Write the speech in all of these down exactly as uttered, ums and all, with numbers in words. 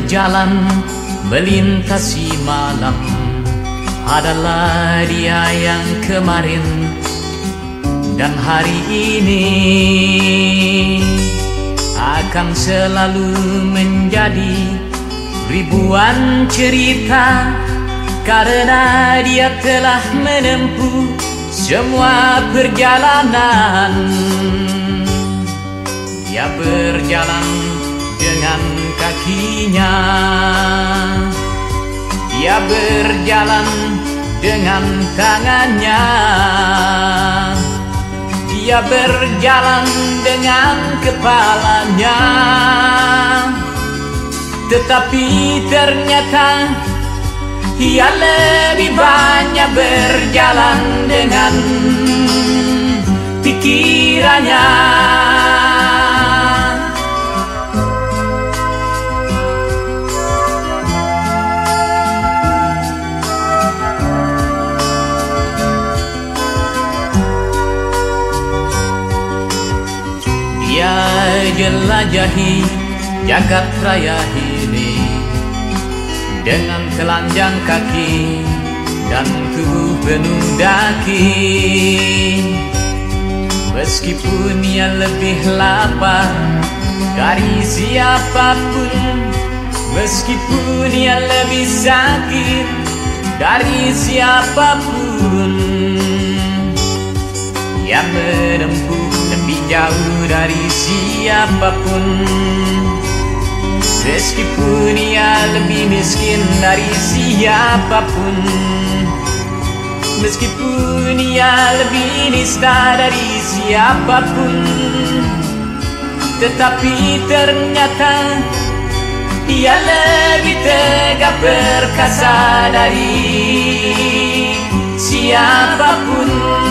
berjalan melintasi malam adalah dia yang kemarin dan hari ini akan selalu menjadi ribuan cerita, karena dia telah menempuh semua perjalanan. Dia berjalan dengan kakinya, dia berjalan dengan tangannya, dia berjalan dengan kepalanya. Tetapi ternyata ia lebih banyak berjalan dengan pikirannya. Dia jelajahi jagat raya ini dengan telanjang kaki dan tubuh penuh daki. Meskipun ia lebih lapar dari siapapun, meskipun ia lebih sakit dari siapapun, ia menempuh lebih jauh dari siapapun. Meskipun ia lebih miskin dari siapapun, meskipun ia lebih nista dari siapapun, tetapi ternyata ia lebih tegak perkasa dari siapapun.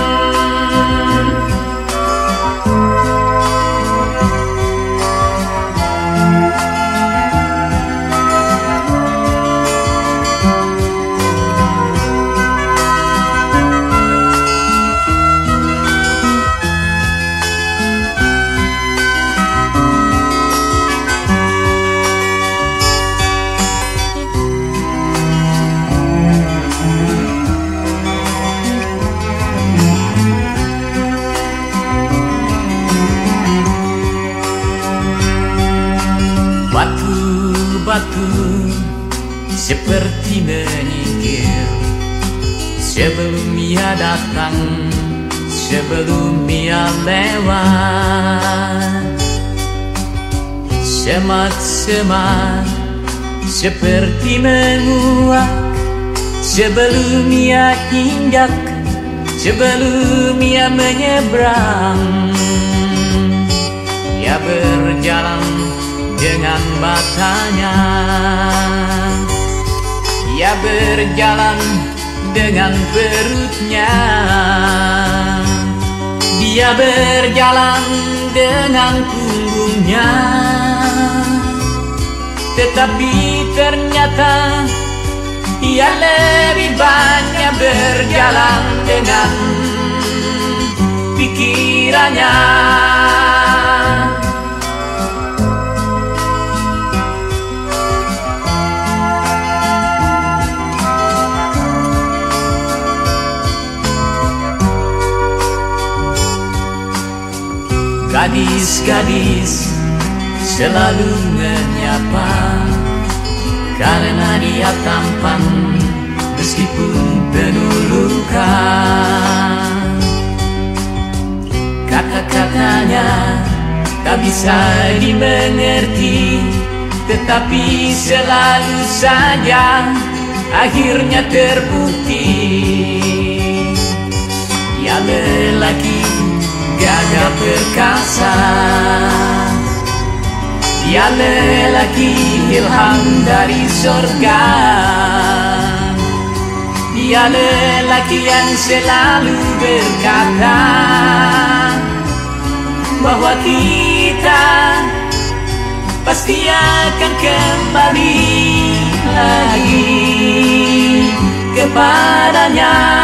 Batu-batu seperti menyingkir sebelum ia datang, sebelum ia lewat. Semak-semak seperti menguap sebelum ia injak, sebelum ia menyeberang. Ia berjalan dengan matanya, ia berjalan dengan perutnya, dia berjalan dengan punggungnya. Tetapi ternyata ia lebih banyak berjalan dengan pikirannya. Gadis-gadis selalu menyapa karena dia tampan meskipun penuh luka. Kata-katanya tak bisa dimengerti, tetapi selalu saja akhirnya terbukti. Ia lelaki gagah perkasa, dia lelaki ilham dari sorga, dia lelaki yang selalu berkata bahwa kita pasti akan kembali lagi kepadanya.